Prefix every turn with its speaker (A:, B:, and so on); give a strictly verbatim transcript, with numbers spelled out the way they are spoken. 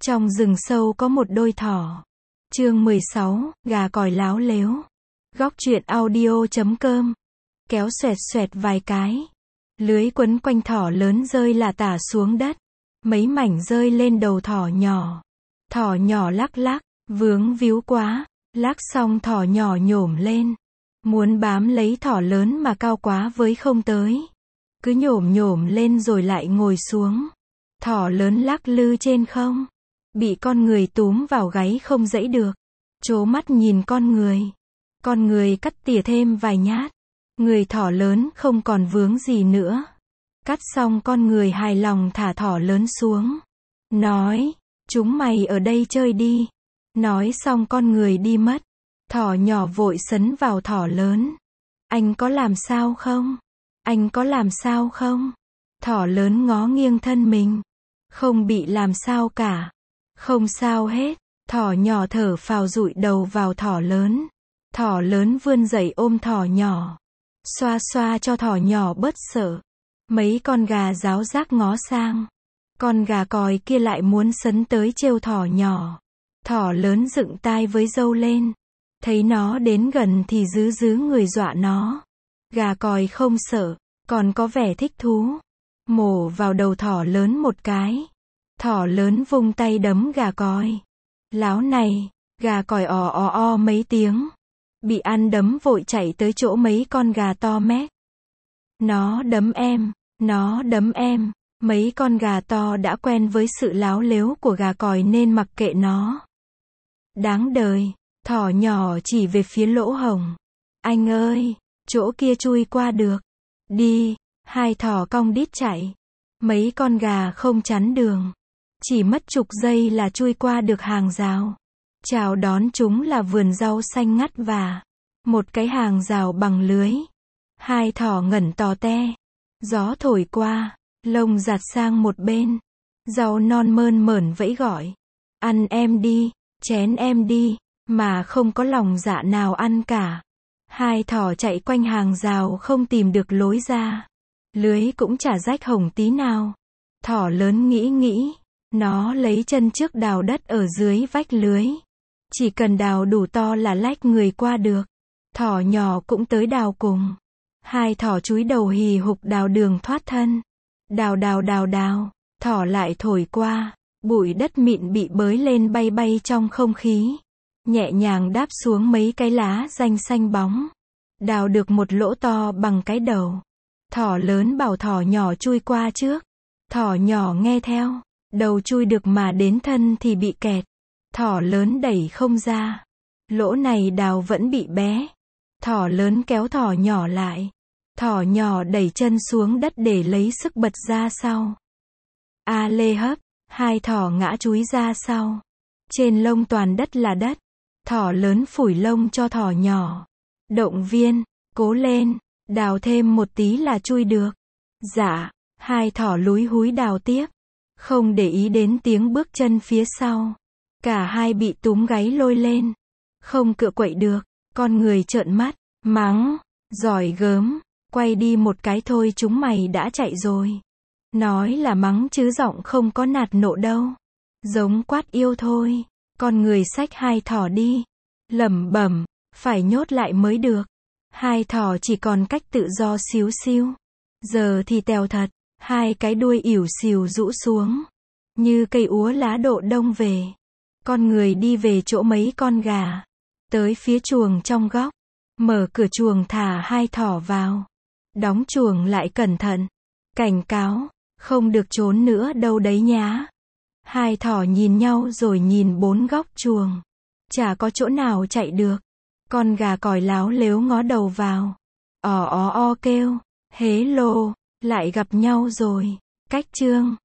A: Trong rừng sâu có một đôi thỏ. Chương mười sáu, gà còi láo lếu. Góc truyện audio chấm com. Kéo xoẹt xoẹt vài cái. Lưới quấn quanh thỏ lớn rơi là tả xuống đất. Mấy mảnh rơi lên đầu thỏ nhỏ. Thỏ nhỏ lắc lắc, vướng víu quá. Lắc xong thỏ nhỏ nhổm lên. Muốn bám lấy thỏ lớn mà cao quá với không tới. Cứ nhổm nhổm lên rồi lại ngồi xuống. Thỏ lớn lắc lư trên không. Bị con người túm vào gáy không dẫy được. Trố mắt nhìn con người. Con người cắt tỉa thêm vài nhát. Người thỏ lớn không còn vướng gì nữa. Cắt xong con người hài lòng thả thỏ lớn xuống. Nói, chúng mày ở đây chơi đi. Nói xong con người đi mất. Thỏ nhỏ vội sấn vào thỏ lớn. Anh có làm sao không? Anh có làm sao không? Thỏ lớn ngó nghiêng thân mình. Không bị làm sao cả. Không sao hết. Thỏ nhỏ thở phào dụi đầu vào thỏ lớn. Thỏ lớn vươn dậy ôm thỏ nhỏ. Xoa xoa cho thỏ nhỏ bớt sợ. Mấy con gà ráo rác ngó sang. Con gà còi kia lại muốn sấn tới trêu thỏ nhỏ. Thỏ lớn dựng tai với râu lên. Thấy nó đến gần thì rứ rứ người dọa nó. Gà còi không sợ, còn có vẻ thích thú. Mổ vào đầu thỏ lớn một cái. Thỏ lớn vung tay đấm gà còi. Láo này, gà còi ò ò o mấy tiếng. Bị ăn đấm vội chạy tới chỗ mấy con gà to mét. Nó đấm em, nó đấm em. Mấy con gà to đã quen với sự láo lếu của gà còi nên mặc kệ nó. Đáng đời, thỏ nhỏ chỉ về phía lỗ hổng. Anh ơi, chỗ kia chui qua được. Đi, hai thỏ cong đít chạy. Mấy con gà không chắn đường. Chỉ mất chục giây là chui qua được hàng rào. Chào đón chúng là vườn rau xanh ngắt và một cái hàng rào bằng lưới. Hai thỏ ngẩn tò te. Gió thổi qua, lông giạt sang một bên. Rau non mơn mởn vẫy gọi. Ăn em đi, chén em đi, mà không có lòng dạ nào ăn cả. Hai thỏ chạy quanh hàng rào không tìm được lối ra. Lưới cũng chả rách hổng tí nào. Thỏ lớn nghĩ nghĩ. Nó lấy chân trước đào đất ở dưới vách lưới. Chỉ cần đào đủ to là lách người qua được. Thỏ nhỏ cũng tới đào cùng. Hai thỏ chúi đầu hì hục đào đường thoát thân. Đào đào đào đào. Thỏ lại thổi qua. Bụi đất mịn bị bới lên bay bay trong không khí. Nhẹ nhàng đáp xuống mấy cái lá ranh xanh bóng. Đào được một lỗ to bằng cái đầu. Thỏ lớn bảo thỏ nhỏ chui qua trước. Thỏ nhỏ nghe theo. Đầu chui được mà đến thân thì bị kẹt. Thỏ lớn đẩy không ra. Lỗ này đào vẫn bị bé. Thỏ lớn kéo thỏ nhỏ lại. Thỏ nhỏ đẩy chân xuống đất để lấy sức bật ra sau. A lê hấp. Hai thỏ ngã chúi ra sau. Trên lông toàn đất là đất. Thỏ lớn phủi lông cho thỏ nhỏ. Động viên, cố lên, đào thêm một tí là chui được. Dạ, hai thỏ lúi húi đào tiếp. Không để ý đến tiếng bước chân phía sau. Cả hai bị túm gáy lôi lên. Không cựa quậy được, con người trợn mắt, mắng, giỏi gớm, quay đi một cái thôi chúng mày đã chạy rồi. Nói là mắng chứ giọng không có nạt nộ đâu. Giống quát yêu thôi. Con người xách hai thỏ đi. Lẩm bẩm, phải nhốt lại mới được. Hai thỏ chỉ còn cách tự do xíu xiu. Giờ thì tèo thật. Hai cái đuôi ỉu xìu rũ xuống. Như cây úa lá độ đông về. Con người đi về chỗ mấy con gà. Tới phía chuồng trong góc. Mở cửa chuồng thả hai thỏ vào. Đóng chuồng lại cẩn thận. Cảnh cáo. Không được trốn nữa đâu đấy nhá. Hai thỏ nhìn nhau rồi nhìn bốn góc chuồng. Chả có chỗ nào chạy được. Con gà còi láo lếu ngó đầu vào. Ò ó o kêu. Hế lô. Lại gặp nhau rồi. Cách chương.